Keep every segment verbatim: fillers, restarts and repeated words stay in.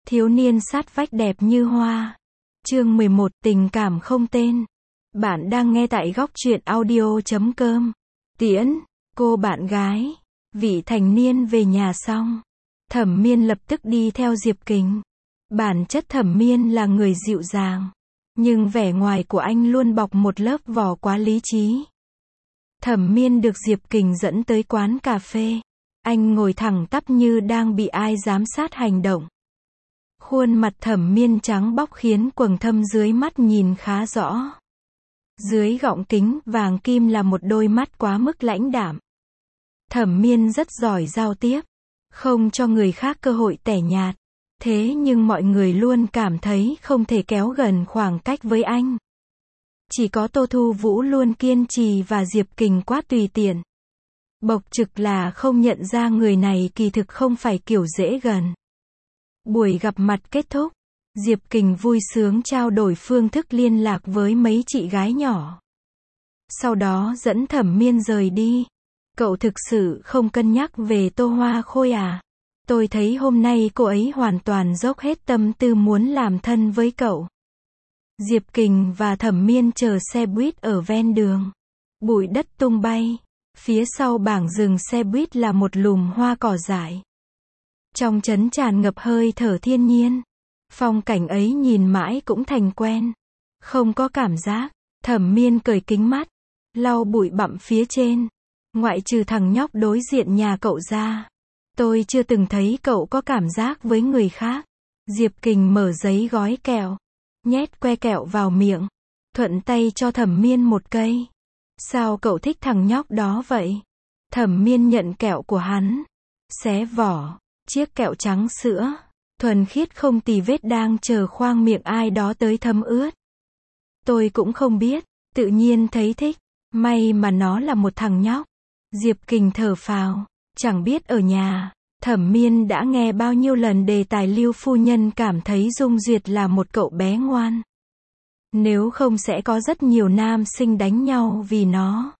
Thiếu niên sát vách đẹp như hoa. Chương mười một, tình cảm không tên. Bạn đang nghe tại góc truyện audio chấm com. Tiễn, cô bạn gái, vị thành niên về nhà xong. Thẩm Miên lập tức đi theo Diệp Kình. Bản chất Thẩm Miên là người dịu dàng, nhưng vẻ ngoài của anh luôn bọc một lớp vỏ quá lý trí. Thẩm Miên được Diệp Kình dẫn tới quán cà phê. Anh ngồi thẳng tắp như đang bị ai giám sát hành động. Khuôn mặt Thẩm Miên trắng bóc khiến quầng thâm dưới mắt nhìn khá rõ. Dưới gọng kính vàng kim là một đôi mắt quá mức lãnh đạm. Thẩm Miên rất giỏi giao tiếp, không cho người khác cơ hội tẻ nhạt. Thế nhưng mọi người luôn cảm thấy không thể kéo gần khoảng cách với anh. Chỉ có Tô Thu Vũ luôn kiên trì và Diệp Kình quá tùy tiện. Bộc trực là không nhận ra người này kỳ thực không phải kiểu dễ gần. Buổi gặp mặt kết thúc, Diệp Kình vui sướng trao đổi phương thức liên lạc với mấy chị gái nhỏ. Sau đó dẫn Thẩm Miên rời đi. Cậu thực sự không cân nhắc về Tô Hoa Khôi à? Tôi thấy hôm nay cô ấy hoàn toàn dốc hết tâm tư muốn làm thân với cậu. Diệp Kình và Thẩm Miên chờ xe buýt ở ven đường. Bụi đất tung bay. Phía sau bảng dừng xe buýt là một lùm hoa cỏ dại. Trong trấn tràn ngập hơi thở thiên nhiên. Phong cảnh ấy nhìn mãi cũng thành quen. Không có cảm giác. Thẩm Miên cởi kính mắt, lau bụi bặm phía trên. Ngoại trừ thằng nhóc đối diện nhà cậu ra, tôi chưa từng thấy cậu có cảm giác với người khác. Diệp Kình mở giấy gói kẹo, nhét que kẹo vào miệng, thuận tay cho Thẩm Miên một cây. Sao cậu thích thằng nhóc đó vậy? Thẩm Miên nhận kẹo của hắn, xé vỏ, chiếc kẹo trắng sữa, thuần khiết không tì vết đang chờ khoang miệng ai đó tới thấm ướt. Tôi cũng không biết, tự nhiên thấy thích, may mà nó là một thằng nhóc. Diệp Kình thở phào, chẳng biết ở nhà, Thẩm Miên đã nghe bao nhiêu lần đề tài Lưu phu nhân cảm thấy Dung Duyệt là một cậu bé ngoan. Nếu không sẽ có rất nhiều nam sinh đánh nhau vì nó.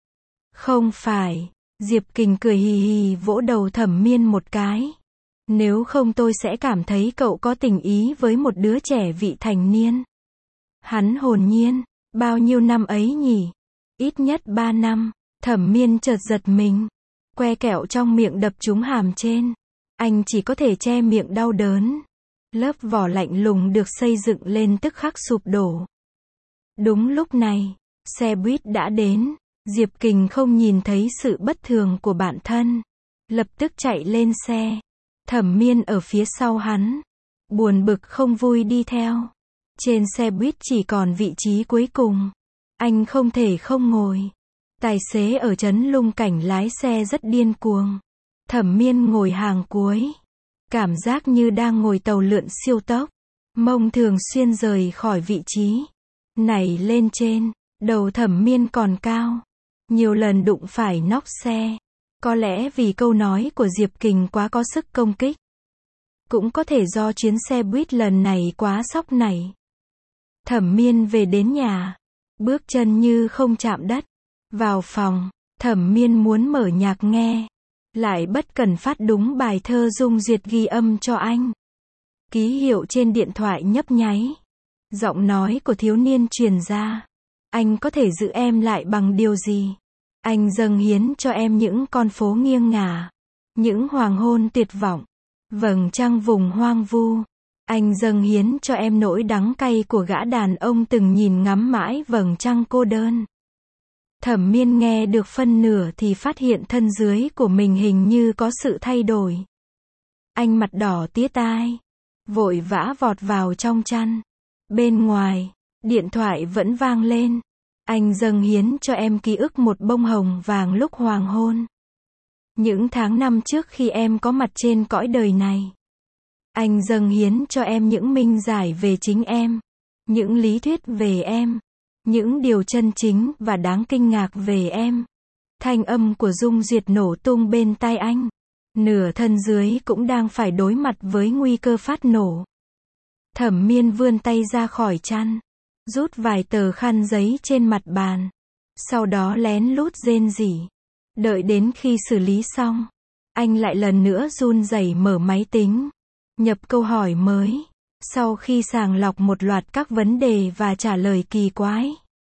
Không phải, Diệp Kình cười hì hì vỗ đầu Thẩm Miên một cái. Nếu không tôi sẽ cảm thấy cậu có tình ý với một đứa trẻ vị thành niên. Hắn hồn nhiên, bao nhiêu năm ấy nhỉ? Ít nhất ba năm. Thẩm Miên chợt giật mình. Que kẹo trong miệng đập trúng hàm trên. Anh chỉ có thể che miệng đau đớn. Lớp vỏ lạnh lùng được xây dựng lên tức khắc sụp đổ. Đúng lúc này, xe buýt đã đến. Diệp Kình không nhìn thấy sự bất thường của bản thân, lập tức chạy lên xe. Thẩm Miên ở phía sau hắn, buồn bực không vui đi theo. Trên xe buýt chỉ còn vị trí cuối cùng. Anh không thể không ngồi. Tài xế ở trấn Lung Cảnh lái xe rất điên cuồng. Thẩm Miên ngồi hàng cuối. Cảm giác như đang ngồi tàu lượn siêu tốc. Mông thường xuyên rời khỏi vị trí. Nảy lên trên. Đầu Thẩm Miên còn cao. Nhiều lần đụng phải nóc xe. Có lẽ vì câu nói của Diệp Kình quá có sức công kích. Cũng có thể do chuyến xe buýt lần này quá sóc nảy. Thẩm Miên về đến nhà. Bước chân như không chạm đất. Vào phòng, Thẩm Miên muốn mở nhạc nghe. Lại bất cần phát đúng bài thơ Dung Duyệt ghi âm cho anh. Ký hiệu trên điện thoại nhấp nháy. Giọng nói của thiếu niên truyền ra. Anh có thể giữ em lại bằng điều gì? Anh dâng hiến cho em những con phố nghiêng ngả. Những hoàng hôn tuyệt vọng. Vầng trăng vùng hoang vu. Anh dâng hiến cho em nỗi đắng cay của gã đàn ông từng nhìn ngắm mãi vầng trăng cô đơn. Thẩm Miên nghe được phân nửa thì phát hiện thân dưới của mình hình như có sự thay đổi. Anh mặt đỏ tía tai, vội vã vọt vào trong chăn. Bên ngoài, điện thoại vẫn vang lên. Anh dâng hiến cho em ký ức một bông hồng vàng lúc hoàng hôn. Những tháng năm trước khi em có mặt trên cõi đời này. Anh dâng hiến cho em những minh giải về chính em. Những lý thuyết về em. Những điều chân chính và đáng kinh ngạc về em. Thanh âm của Dung Duyệt nổ tung bên tai anh. Nửa thân dưới cũng đang phải đối mặt với nguy cơ phát nổ. Thẩm Miên vươn tay ra khỏi chăn. Rút vài tờ khăn giấy trên mặt bàn. Sau đó lén lút rên rỉ. Đợi đến khi xử lý xong. Anh lại lần nữa run rẩy mở máy tính. Nhập câu hỏi mới. Sau khi sàng lọc một loạt các vấn đề và trả lời kỳ quái,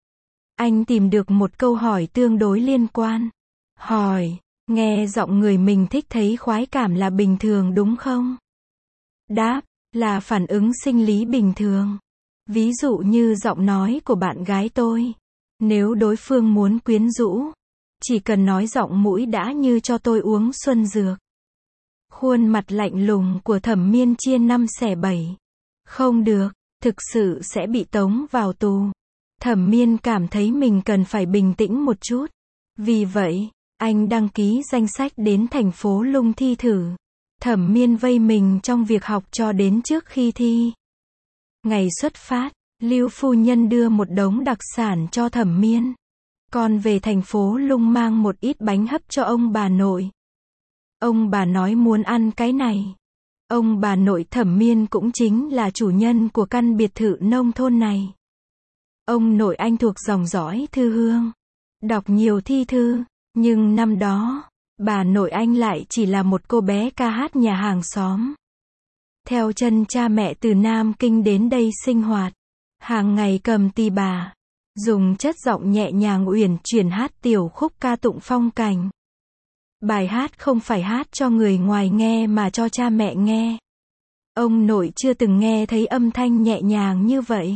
anh tìm được một câu hỏi tương đối liên quan. Hỏi, nghe giọng người mình thích thấy khoái cảm là bình thường đúng không? Đáp, là phản ứng sinh lý bình thường. Ví dụ như giọng nói của bạn gái tôi. Nếu đối phương muốn quyến rũ, chỉ cần nói giọng mũi đã như cho tôi uống xuân dược. Khuôn mặt lạnh lùng của Thẩm Miên chia năm xẻ bảy. Không được, thực sự sẽ bị tống vào tù. Thẩm Miên cảm thấy mình cần phải bình tĩnh một chút. Vì vậy, anh đăng ký danh sách đến thành phố Lung thi thử. Thẩm Miên vây mình trong việc học cho đến trước khi thi. Ngày xuất phát, Lưu phu nhân đưa một đống đặc sản cho Thẩm Miên. Còn về thành phố Lung mang một ít bánh hấp cho ông bà nội. Ông bà nói muốn ăn cái này. Ông bà nội Thẩm Miên cũng chính là chủ nhân của căn biệt thự nông thôn này. Ông nội anh thuộc dòng dõi thư hương, đọc nhiều thi thư, nhưng năm đó, bà nội anh lại chỉ là một cô bé ca hát nhà hàng xóm. Theo chân cha mẹ từ Nam Kinh đến đây sinh hoạt, hàng ngày cầm tỳ bà, dùng chất giọng nhẹ nhàng uyển chuyển hát tiểu khúc ca tụng phong cảnh. Bài hát không phải hát cho người ngoài nghe mà cho cha mẹ nghe. Ông nội chưa từng nghe thấy âm thanh nhẹ nhàng như vậy.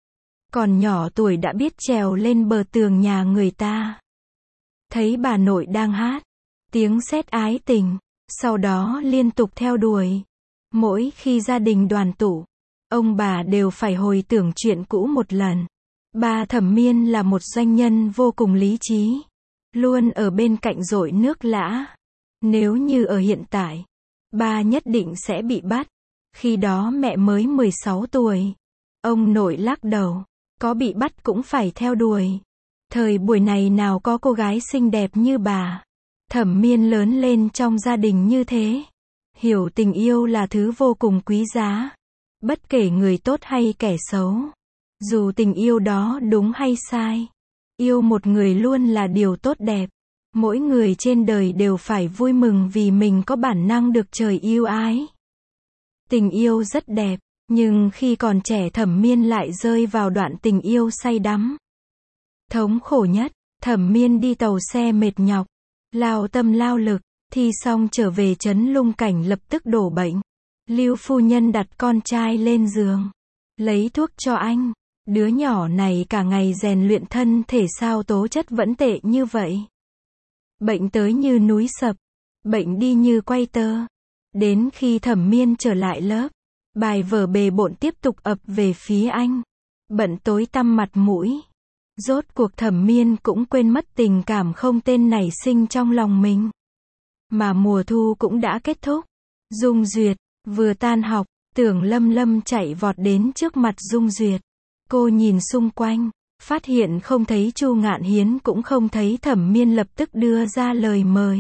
Còn nhỏ tuổi đã biết trèo lên bờ tường nhà người ta. Thấy bà nội đang hát, tiếng sét ái tình, sau đó liên tục theo đuổi. Mỗi khi gia đình đoàn tụ, ông bà đều phải hồi tưởng chuyện cũ một lần. Ba Thẩm Miên là một doanh nhân vô cùng lý trí, luôn ở bên cạnh dội nước lã. Nếu như ở hiện tại, ba nhất định sẽ bị bắt. Khi đó mẹ mới mười sáu tuổi. Ông nội lắc đầu, có bị bắt cũng phải theo đuổi. Thời buổi này nào có cô gái xinh đẹp như bà. Thẩm Miên lớn lên trong gia đình như thế. Hiểu tình yêu là thứ vô cùng quý giá. Bất kể người tốt hay kẻ xấu. Dù tình yêu đó đúng hay sai. Yêu một người luôn là điều tốt đẹp. Mỗi người trên đời đều phải vui mừng vì mình có bản năng được trời yêu ái. Tình yêu rất đẹp, nhưng khi còn trẻ Thẩm Miên lại rơi vào đoạn tình yêu say đắm. Thống khổ nhất, Thẩm Miên đi tàu xe mệt nhọc, lao tâm lao lực, thi xong trở về trấn Lung Cảnh lập tức đổ bệnh. Lưu phu nhân đặt con trai lên giường, lấy thuốc cho anh. Đứa nhỏ này cả ngày rèn luyện thân thể sao tố chất vẫn tệ như vậy. Bệnh tới như núi sập, bệnh đi như quay tơ. Đến khi Thẩm Miên trở lại lớp, bài vở bề bộn tiếp tục ập về phía anh. Bận tối tăm mặt mũi. Rốt cuộc Thẩm Miên cũng quên mất tình cảm không tên nảy sinh trong lòng mình. Mà mùa thu cũng đã kết thúc. Dung Duyệt, vừa tan học, Tưởng Lâm Lâm chạy vọt đến trước mặt Dung Duyệt. Cô nhìn xung quanh, phát hiện không thấy Chu Ngạn Hiến cũng không thấy Thẩm Miên lập tức đưa ra lời mời.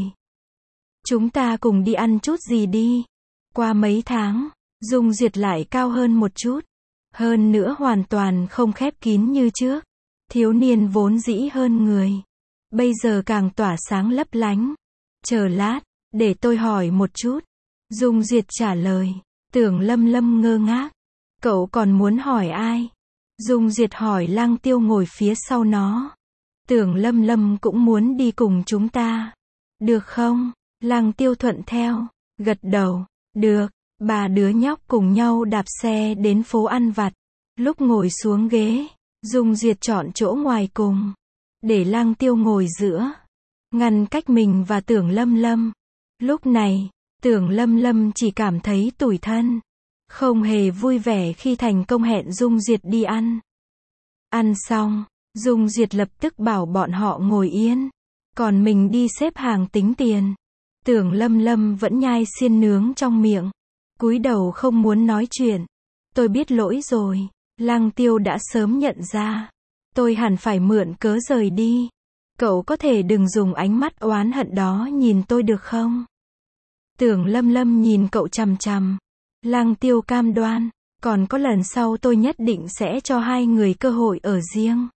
Chúng ta cùng đi ăn chút gì đi. Qua mấy tháng, Dung Duyệt lại cao hơn một chút. Hơn nữa hoàn toàn không khép kín như trước. Thiếu niên vốn dĩ hơn người. Bây giờ càng tỏa sáng lấp lánh. Chờ lát, để tôi hỏi một chút. Dung Duyệt trả lời. Tưởng Lâm Lâm ngơ ngác. Cậu còn muốn hỏi ai? Dung Duyệt hỏi Lăng Tiêu ngồi phía sau nó. Tưởng Lâm Lâm cũng muốn đi cùng chúng ta. Được không? Lăng Tiêu thuận theo, gật đầu. Được, ba đứa nhóc cùng nhau đạp xe đến phố ăn vặt. Lúc ngồi xuống ghế, Dung Duyệt chọn chỗ ngoài cùng, để Lăng Tiêu ngồi giữa, ngăn cách mình và Tưởng Lâm Lâm. Lúc này, Tưởng Lâm Lâm chỉ cảm thấy tủi thân, không hề vui vẻ khi thành công hẹn Dung Duyệt đi ăn. Ăn xong, Dung Duyệt lập tức bảo bọn họ ngồi yên, còn mình đi xếp hàng tính tiền. Tưởng Lâm Lâm vẫn nhai xiên nướng trong miệng, cúi đầu không muốn nói chuyện. Tôi biết lỗi rồi, Lăng Tiêu đã sớm nhận ra. Tôi hẳn phải mượn cớ rời đi. Cậu có thể đừng dùng ánh mắt oán hận đó nhìn tôi được không? Tưởng Lâm Lâm nhìn cậu chằm chằm. Lăng Tiêu cam đoan, còn có lần sau tôi nhất định sẽ cho hai người cơ hội ở riêng.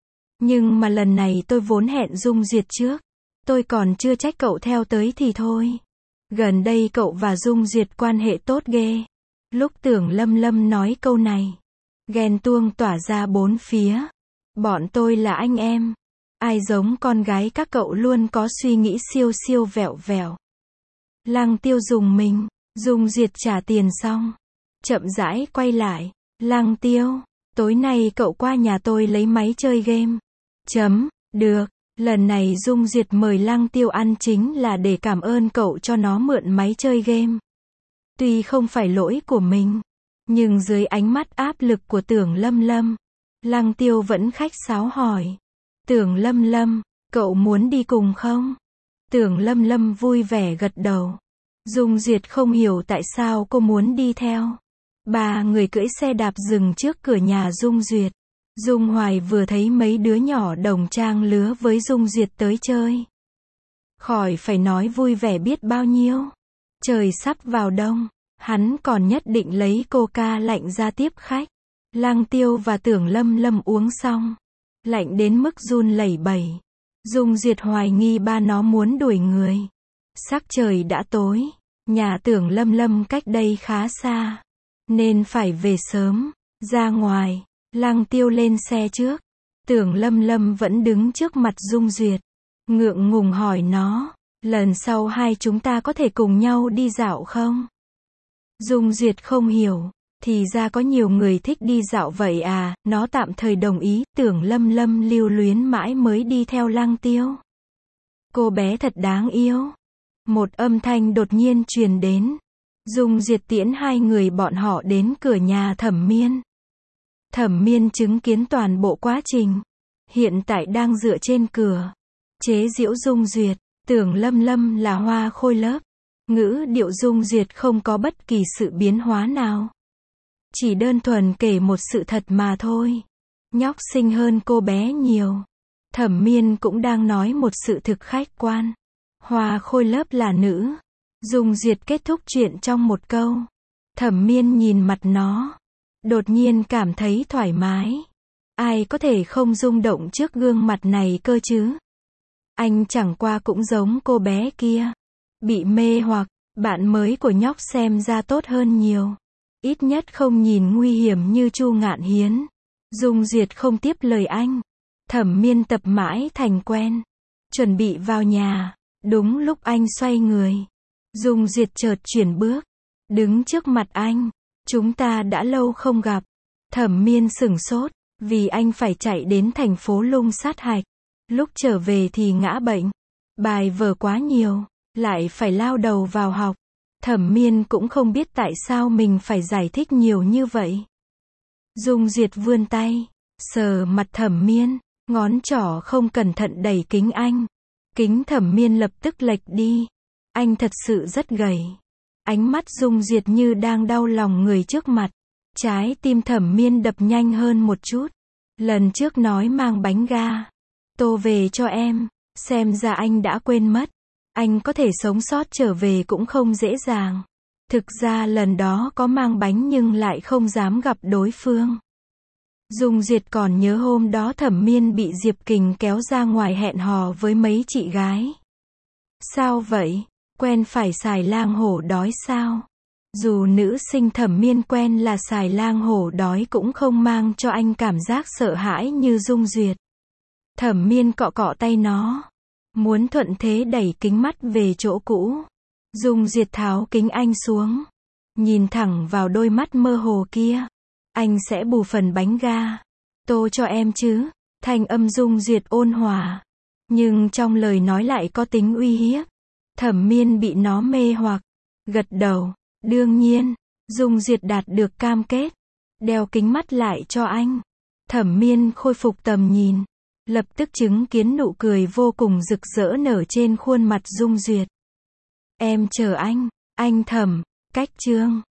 Nhưng mà lần này tôi vốn hẹn Dung Duyệt trước. Tôi còn chưa trách cậu theo tới thì thôi. Gần đây cậu và Dung Duyệt quan hệ tốt ghê. Lúc Tưởng Lâm Lâm nói câu này, ghen tuông tỏa ra bốn phía. Bọn tôi là anh em. Ai giống con gái các cậu luôn có suy nghĩ siêu siêu vẹo vẹo. Lăng Tiêu dùng mình. Dung Duyệt trả tiền xong, chậm rãi quay lại. Lăng Tiêu, tối nay cậu qua nhà tôi lấy máy chơi game. Chấm, được. Lần này Dung Duyệt mời Lăng Tiêu ăn chính là để cảm ơn cậu cho nó mượn máy chơi game. Tuy không phải lỗi của mình, nhưng dưới ánh mắt áp lực của Tưởng Lâm Lâm, Lăng Tiêu vẫn khách sáo hỏi. Tưởng Lâm Lâm, cậu muốn đi cùng không? Tưởng Lâm Lâm vui vẻ gật đầu. Dung Duyệt không hiểu tại sao cô muốn đi theo. Ba người cưỡi xe đạp dừng trước cửa nhà Dung Duyệt. Dung Hoài vừa thấy mấy đứa nhỏ đồng trang lứa với Dung Duyệt tới chơi. Khỏi phải nói vui vẻ biết bao nhiêu. Trời sắp vào đông, hắn còn nhất định lấy coca lạnh ra tiếp khách. Lăng Tiêu và Tưởng Lâm Lâm uống xong, lạnh đến mức run lẩy bẩy. Dung Duyệt hoài nghi ba nó muốn đuổi người. Sắc trời đã tối, nhà Tưởng Lâm Lâm cách đây khá xa, nên phải về sớm. Ra ngoài, Lăng Tiêu lên xe trước. Tưởng Lâm Lâm vẫn đứng trước mặt Dung Duyệt, ngượng ngùng hỏi nó, lần sau hai chúng ta có thể cùng nhau đi dạo không? Dung Duyệt không hiểu, thì ra có nhiều người thích đi dạo vậy à, nó tạm thời đồng ý. Tưởng Lâm Lâm lưu luyến mãi mới đi theo Lăng Tiêu. Cô bé thật đáng yêu. Một âm thanh đột nhiên truyền đến. Dung Duyệt tiễn hai người bọn họ đến cửa nhà Thẩm Miên. Thẩm Miên chứng kiến toàn bộ quá trình, hiện tại đang dựa trên cửa, chế giễu Dung Duyệt. Tưởng Lâm Lâm là hoa khôi lớp. Ngữ điệu Dung Duyệt không có bất kỳ sự biến hóa nào, chỉ đơn thuần kể một sự thật mà thôi. Nhóc xinh hơn cô bé nhiều. Thẩm Miên cũng đang nói một sự thực khách quan. Hoa khôi lớp là nữ. Dung Duyệt kết thúc chuyện trong một câu. Thẩm Miên nhìn mặt nó, đột nhiên cảm thấy thoải mái. Ai có thể không rung động trước gương mặt này cơ chứ? Anh chẳng qua cũng giống cô bé kia, bị mê hoặc. Bạn mới của nhóc xem ra tốt hơn nhiều, ít nhất không nhìn nguy hiểm như Chu Ngạn Hiến. Dung Duyệt không tiếp lời anh. Thẩm Miên tập mãi thành quen, chuẩn bị vào nhà. Đúng lúc anh xoay người, Dung Duyệt chợt chuyển bước, đứng trước mặt anh. Chúng ta đã lâu không gặp. Thẩm Miên sửng sốt, vì anh phải chạy đến thành phố Lung sát hạch. Lúc trở về thì ngã bệnh, bài vở quá nhiều, lại phải lao đầu vào học. Thẩm Miên cũng không biết tại sao mình phải giải thích nhiều như vậy. Dung Duyệt vươn tay, sờ mặt Thẩm Miên, ngón trỏ không cẩn thận đẩy kính anh. Kính Thẩm Miên lập tức lệch đi. Anh thật sự rất gầy. Ánh mắt Dung Duyệt như đang đau lòng người trước mặt. Trái tim Thẩm Miên đập nhanh hơn một chút. Lần trước nói mang bánh ga tô về cho em, xem ra anh đã quên mất. Anh có thể sống sót trở về cũng không dễ dàng. Thực ra lần đó có mang bánh nhưng lại không dám gặp đối phương. Dung Duyệt còn nhớ hôm đó Thẩm Miên bị Diệp Kình kéo ra ngoài hẹn hò với mấy chị gái. Sao vậy? Quen phải xài lang hổ đói sao? Dù nữ sinh Thẩm Miên quen là xài lang hổ đói cũng không mang cho anh cảm giác sợ hãi như Dung Duyệt. Thẩm Miên cọ cọ tay nó, muốn thuận thế đẩy kính mắt về chỗ cũ. Dung Duyệt tháo kính anh xuống, nhìn thẳng vào đôi mắt mơ hồ kia. Anh sẽ bù phần bánh ga tô cho em chứ? Thanh âm Dung Duyệt ôn hòa, nhưng trong lời nói lại có tính uy hiếp. Thẩm Miên bị nó mê hoặc, gật đầu. Đương nhiên, Dung Duyệt đạt được cam kết, đeo kính mắt lại cho anh. Thẩm Miên khôi phục tầm nhìn, lập tức chứng kiến nụ cười vô cùng rực rỡ nở trên khuôn mặt Dung Duyệt. Em chờ anh, anh Thẩm. Cách chương